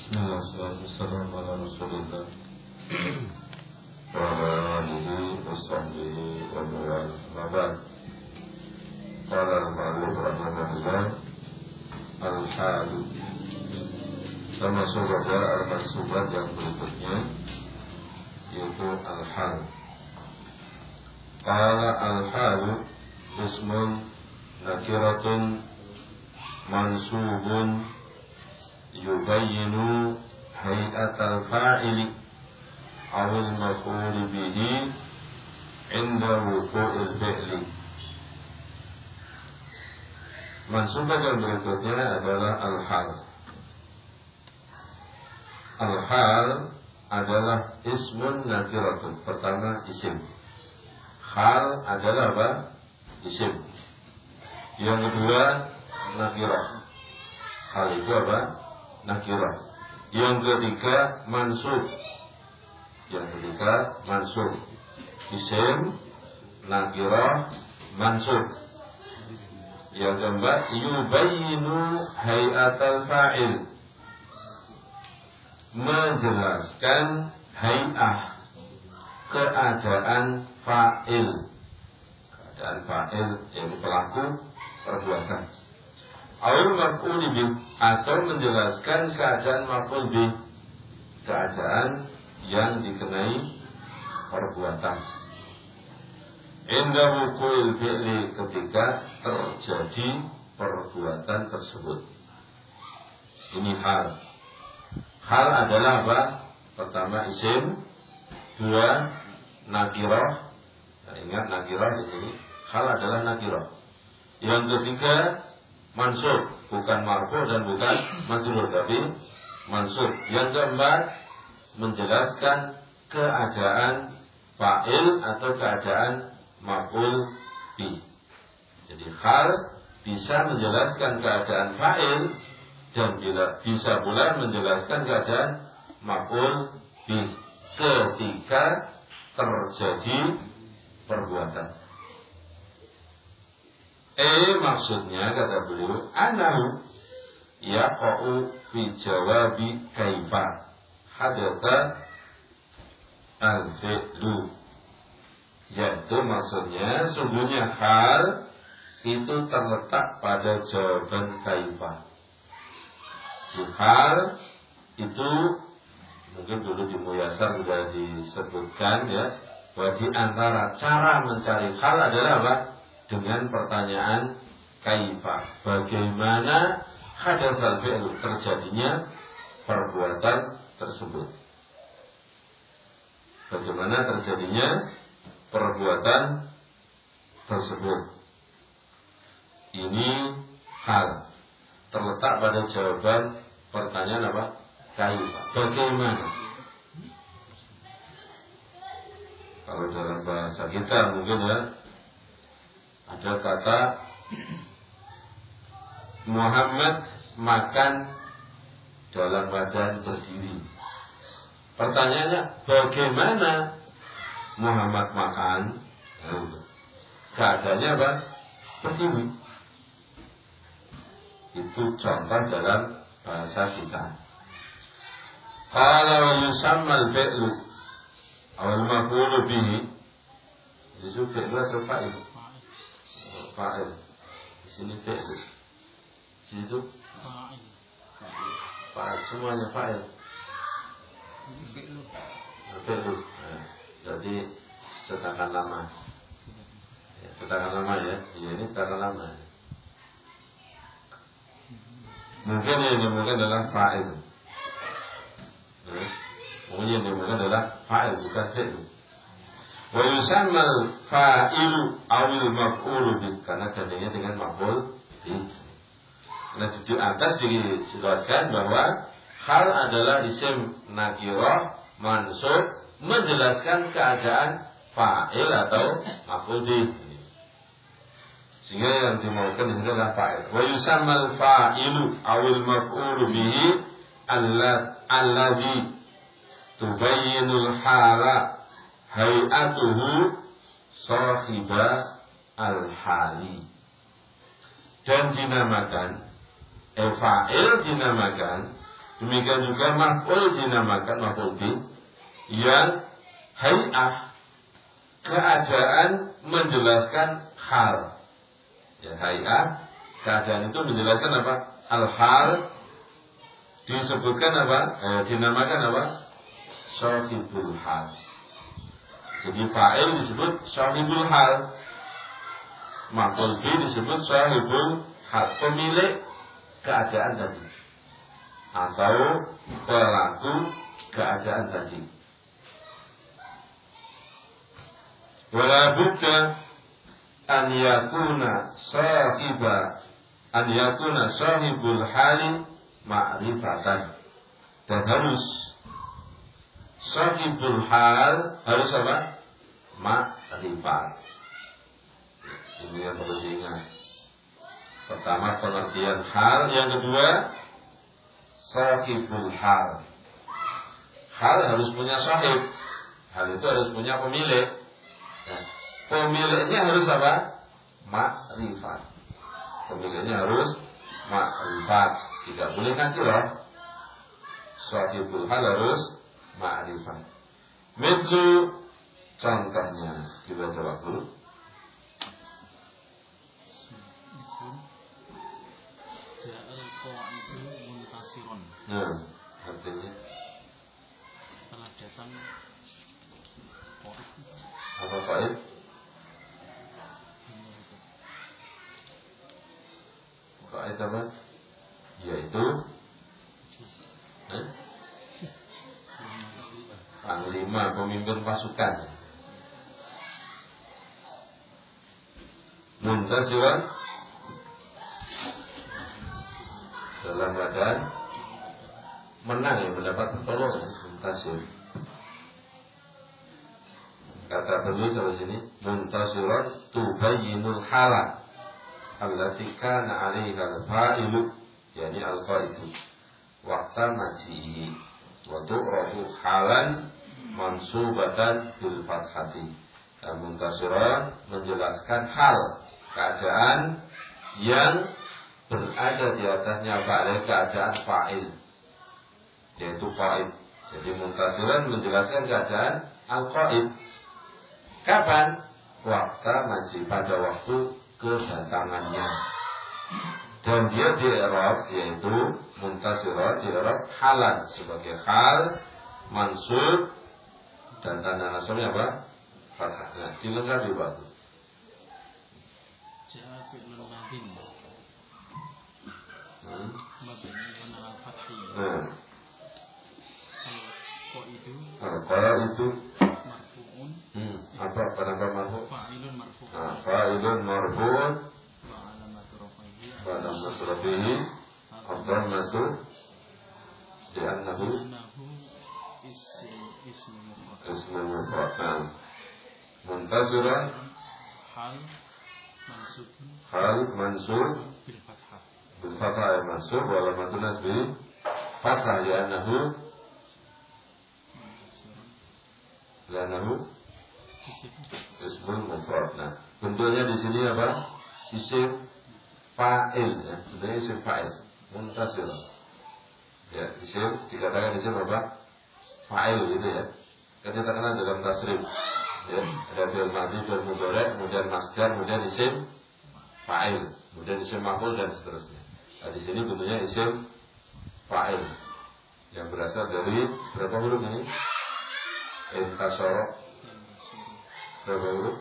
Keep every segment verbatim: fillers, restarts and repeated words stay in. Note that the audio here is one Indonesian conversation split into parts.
Bismillah, assalamualaikum warahmatullahi wabarakatuh. Wa alihi wa sahbihi wa barakatuh. Qala al-ma'alif rahimahullah al-hal. Termasuk pada al-mansubat yang berikutnya, yaitu al-hal. Qala al-hal ismun nakiratun mansubun yubayyinu hay'atal fa'ili awil maf'ul bihi inda wuqu'il fi'li. Mansubat yang berikutnya adalah al-hal. Al-hal adalah ismun nakiratun. Pertama isim. Hal adalah apa? Isim. Yang kedua nakirah. Hal itu apa? Nakirah. Yang ketiga mansub. Yang ketiga mansub. Isim, nakirah, mansub. Yang keempat yubayyinu hay'atal fa'il. Menjelaskan hay'ah, keadaan fa'il. Keadaan fa'il yang pelaku perbuatan. Awal maf'ul bih, atau menjelaskan keadaan maf'ul bih, keadaan yang dikenai perbuatan. Inda wuqu'il fi'li, ketika terjadi perbuatan tersebut. Ini hal. Hal adalah apa? Pertama isim, dua nakirah. Nah, ingat nakirah di sini. Hal adalah nakirah. Yang ketiga mansub, bukan marfu dan bukan majrur, tapi mansub. Yang keempat menjelaskan keadaan fa'il atau keadaan maf'ul bih. Jadi hal bisa menjelaskan keadaan fa'il dan bila bisa pula menjelaskan keadaan maf'ul bih ketika terjadi perbuatan. Eh maksudnya kata beliau, anahu yaqa'u fi jawabi kaifa hadatha al-fi'lu. Yaitu maksudnya sungguhnya hal itu terletak pada jawaban kaifa. Hal itu mungkin dulu di Muyasar sudah disebutkan ya, bahwa di antara cara mencari hal adalah apa? Dengan pertanyaan kaifa, bagaimana hadatsal fi'l, terjadinya perbuatan tersebut. Bagaimana terjadinya perbuatan tersebut. Ini hal terletak pada jawaban pertanyaan apa? Kaifa, bagaimana. Kalau dalam bahasa kita mungkin ya, ada kata Muhammad makan dalam badan berdiri. Pertanyaannya, bagaimana Muhammad makan? Keadaannya apa? Berdiri. Itu contoh dalam bahasa kita. Qala wa yusammal fi'lu awal maf'ul bihi. Itu fi'lu atau fa'il? Fa'il. Di sini fi'il. Di situ fa'il. Fa'il, semuanya fa'il. Fi'il. Fi'il. Jadi cetakan lama. Ya, cetakan lama ya. Ya ini cetakan lama. Mungkin yang dimulakan adalah fa'il. Ya. Mungkin yang dimulakan adalah fa'il, bukan fi'il. Wa yusammal fa'ilu awil maf'ulu bih, karena gantinya dengan maf'ul bih. Nah di atas dijelaskan bahwa hal adalah isim nakirah mansub menjelaskan keadaan fa'il atau maf'ul bih. Sehingga yang dimaukan di sini adalah fa'il. Wa yusammal fa'ilu awil maf'ulu bihi alladhi tubayyinul hala hay'atuhu sahiba al-hali. Dan dinamakan eh, fa'il dinamakan Demikian juga maf'ul dinamakan maf'ul bi yang hay'ah, keadaan menjelaskan hal. Ya, hay'ah, keadaan itu menjelaskan apa? Al-hal disebutkan apa? Eh, dinamakan apa? Sahibul hal. Jadi fa'il disebut sahibul hal, maf'ul bi disebut sahibul hal, pemilik keadaan tadi atau pelaku keadaan tadi. Wala budda an yakuna sahiba an yakuna sahibul hali ma'rifatan, dan harus sahibul hal harus apa? Ma'rifat. Ini yang perlu diingat. Pertama pengertian hal, yang kedua sahibul hal. Hal harus punya sahib, hal itu harus punya pemilik. Nah, pemiliknya harus apa? Ma'rifat. Pemiliknya harus ma'rifat. Tidak boleh nakirah. Sahibul hal harus ma'rifat. Mithlu, contohnya dibaca waktu. Ja'al qa'idu muntasiron. Nah, artinya telah datang qa'id. apa qa'id? Qa'id apa? Yaitu eh? panglima, pemimpin pasukan. Muntasiran dalam keadaan menang, ya, mendapat pertolongan. Muntasir. Kata penulis di sini, muntasiran tubayyinul hala allati kana 'alaiha al-fa'ilu, yani al-qa'idu waqta maji'i wa tu'rafu halan mansubatan bil fathati. Muntasiran menjelaskan hal, keadaan yang berada di atasnya fa'il, keadaan fa'il, yaitu qa'id. Jadi muntasiran menjelaskan keadaan al-qa'id. Kapan? Waktu masih pada waktu kedatangannya. Dan dia di i'rab, yaitu muntasiran di i'rab halan sebagai hal mansub, dan tanda nasabnya apa? Fathah. Nah, dilengkapi waktu. Ja'a fi'lun madin. Hmm. Mabniun 'ala fathi. Nah, Al-qa'idu al-qa'id itu marfu'un. hmm. apa? Kenapa marfu? Fa'ilun marfu'. Nah, fa'ilun marfu'un Wa 'alamatu raf'ihi. pada masrafihi ad-dhammatu li'annahu Annahu ism ismu mufrad. ismu mufrad. Muntasirah Hal mansubun hal mansub bil fathah. bil fathah, ya, mansub wa alamatun nasbi fathah li'annahu Muntasiran li'annahu isim ismul mufrad. Nah, bentuknya di sini apa? Isim fa'il, ya. Bentuknya isim fa'il. Muntasir. Ya, isim dikatakan isim apa? Fa'il, gitu ya. Kan kita kenal dalam tasrif. Ya, ada fi'il madhi, fi'il mudhari', kemudian masdar, kemudian isim fa'il, kemudian isim maf'ul dan seterusnya. Nah, di sini bentuknya isim fa'il yang berasal dari berapa huruf ini? Intasara. Berapa huruf?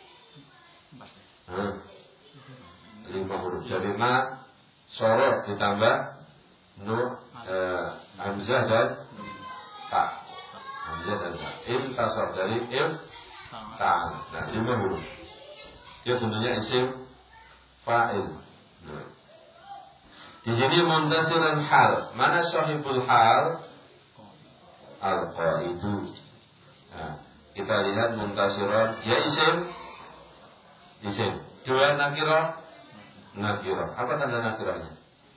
Hmm. Lima huruf. Jadi ma sorot ditambah nu eh, hamzah dan ta. Hamzah dan ta. Intasar dari il ta. Nah, lima huruf. Dia bentuknya isim fa'il. Nah. Di sini muntasiran hal. Mana sahibul hal? Al-qa'idu. Nah, kita lihat muntasiran, dia isim, isim. Dua nakirah, nakirah. Apa tanda nakirahnya?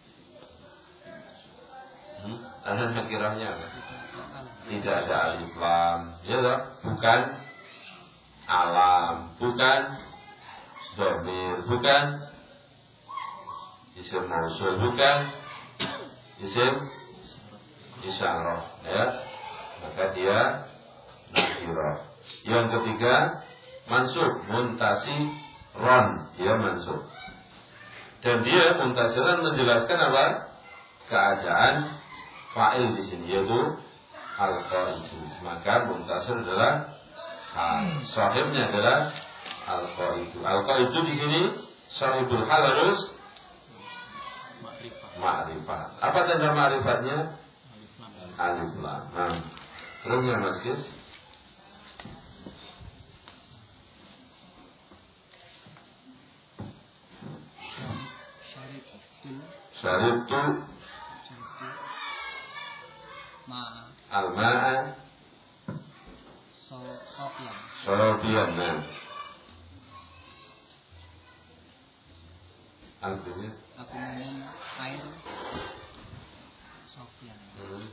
Hmm? Tanda nakirahnya apa? Tidak ada alif lam, ya tak? Bukan alam, bukan dhamir, bukan isim mausul, bukan isim isyarah, ya, maka dia nakirah. Yang ketiga mansub, muntasiron, dia mansub. Dan dia muntasiran menjelaskan apa? Keadaan fa'il di sini, yaitu al-qaidu. Maka muntasir adalah hal, sahibnya adalah al-qaidu. Al-qaidu di sini sahibul hal harus ma'rifat. Apa tanda ma'rifatnya? Alif lam. Nah, terus ya Mas Kis? Syaribtu al-ma'a sofian. Sofian. Nah, artinya aku minum air sofian. hmm.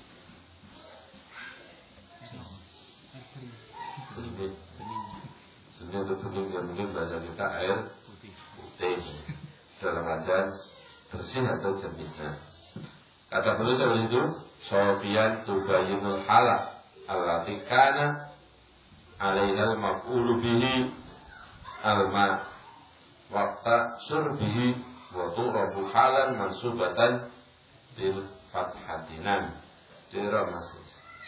Air kering. Bening. Bening atau bening, yang mungkin bahasa kita air putih. Dalam keadaan bersih atau jernih. Nah, kata penulis seperti itu, Sofian tubayinul hala allati kana alaihal maf'ulu bihi alma waqta surbihi wa tu'rabu halan mansubatan bil fathatinan. Dira masih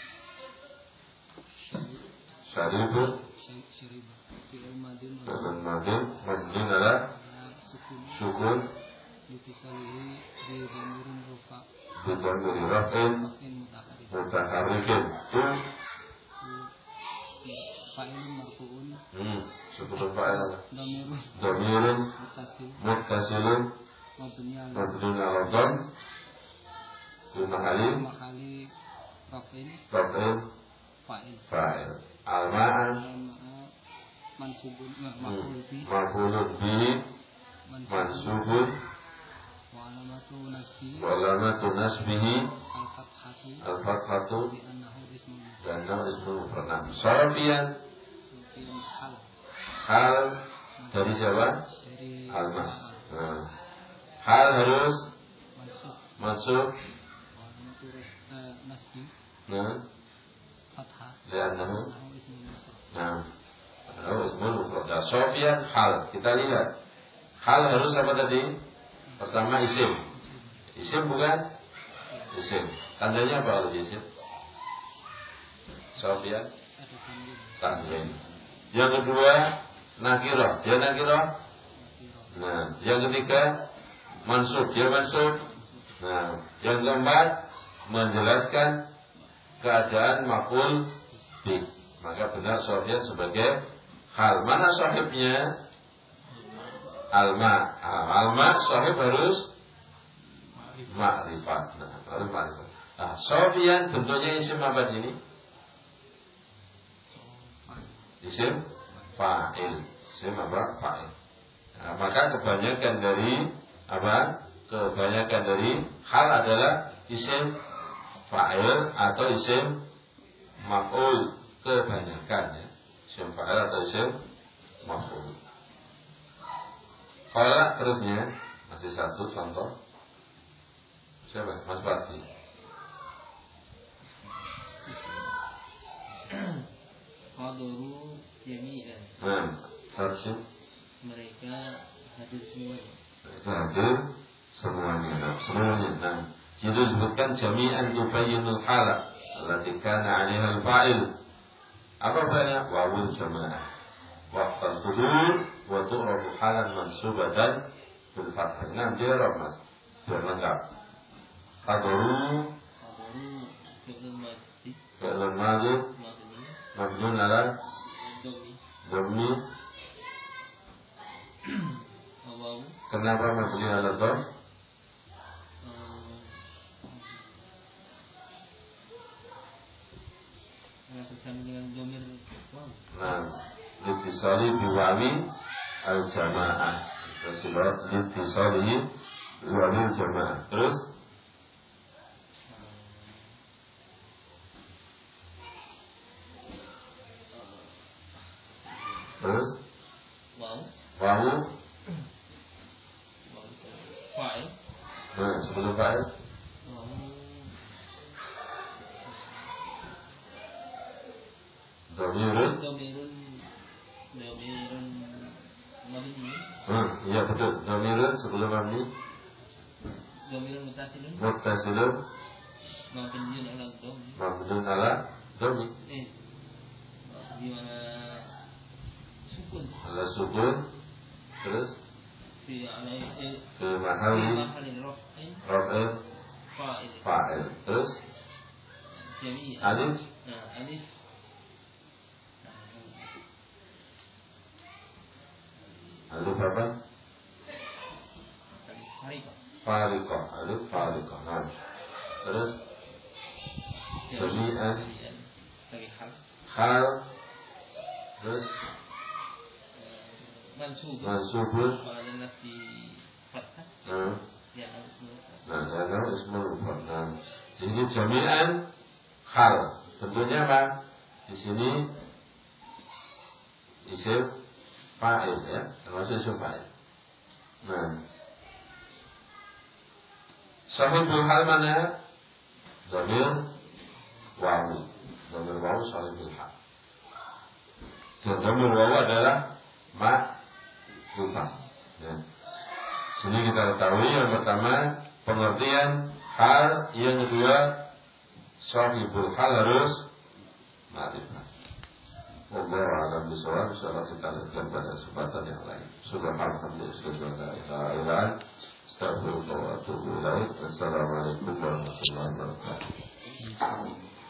Syaribut Syaribut fi'il madin Fi'il madin mabniun ala sukun Yutisalihi di damirin rufa di dhamiri raf'in mutaharrikin. Itu fa'ilun marfu'un hmm sebutun fa'il damirun dhamirun muttasil muttasilun mabniun mabniun ala dhamm di mahali mahali raf'in raf'in fa'il fa'il. Al-ma'an mansubun maf'ul bi maf'ulun bihi mansubun wa alamatu nasbi wa alamatu nasbihi al-fathatu al-fathatu bi annahu ismun dan nama ismul mufrad. Sofian sofian hal hal dari siapa? dari Alma. Nah, hal harus mansub masuk. wa alamatu eh, nasbi Nah, fathah li'annahu annahu ismun mufrad. nah, annahu ismul mufrad. Nah, Sofian hal. Kita lihat. Hal harus apa tadi? Pertama isim. Isim bukan? Isim. Tandanya apa kalau isim? Sofian Ada tanwin tanwin. Yang kedua nakirah. Dia nakirah. Nah, yang ketiga mansub. Dia mansub. Nah, yang keempat menjelaskan keadaan maf'ul bih. Maka benar Sofian sebagai hal. Mana sahibnya? Alma. Alma sahib harus ma'rifat. Nah, harus ma'rifat. Nah, Sofian bentuknya isim apa sini? Isim fa'il. Isim apa? Fa'il. Nah, maka kebanyakan dari apa? Kebanyakan dari hal adalah isim fa'il atau isim maf'ul. Kebanyakan ya. Isim fa'il atau isim maf'ul. Kalau terusnya masih satu contoh. Siapa? Mas Bakti. Hadaru jami'an. Nah, terus Mereka hadir semuanya. itu hadir semuanya. Nah, semuanya. Nah, itu disebutkan jami'an tubayyinul hala allati kana 'alaiha al-fa'il. Apa banyak? Wawul jamaah. Waqtal hudur wa tu'rabu halan mansubatan bil fathah. Nah, dia Mas. Biar lengkap. Hadaru Hadaru fi'il madhi fi'lun madhi madhi mabniun ala dhammi dhammi. wawu Kenapa mabni ala dhamm? Karena bersama dengan dhamir wawu. Nah, litisali biwawi al-jamaah. Rasulullah litisali biwawi al-jamaah. Terus Terus Wawu wawu. wawu fa'il Nah, sebelum fa'il wawu Dhamirun. Dhamirun Dhamirun mabni. Hmm, iya betul. Dhamirun sebelum mabni. Dhamirun muttasilun. Muttasilun. Mabniun ala dhammi. Mabniun ala dhammi. Eh. Gimana sukun? Ala sukun. Terus Fi alai eh fi mahalli mahalli raf'in raf'in fa'il. fa'il. Terus Jami' alif. Nah, alif. Alif apa? Alif harika. Fariqah. Alif fariqah. Nah. Terus jami'an Bagi hal. hal. Terus Mansub. mansubun. Kalau ada nasi fathah. Nah. Ya harus mufrad. Nah, ada ismul mufrad. Nah, di sini jami'an hal. Tentunya apa? Di sini isim fa'il ya, termasuk isim fa'il. Nah, sahibul hal mana? Dhamir wawu. Dhamir wawu sahibul hal. Dan dhamir wawu adalah ma'rufah. Ya. Sini kita ketahui yang pertama pengertian hal, yang kedua sahibul hal harus ma'rifah. Wallahu a'lam bishawab. Insyaallah kita lanjutkan pada kesempatan yang lain. Subhanallah, subhanallah. Astagfirullah wa atubu ilaih. Assalamualaikum warahmatullahi wabarakatuh.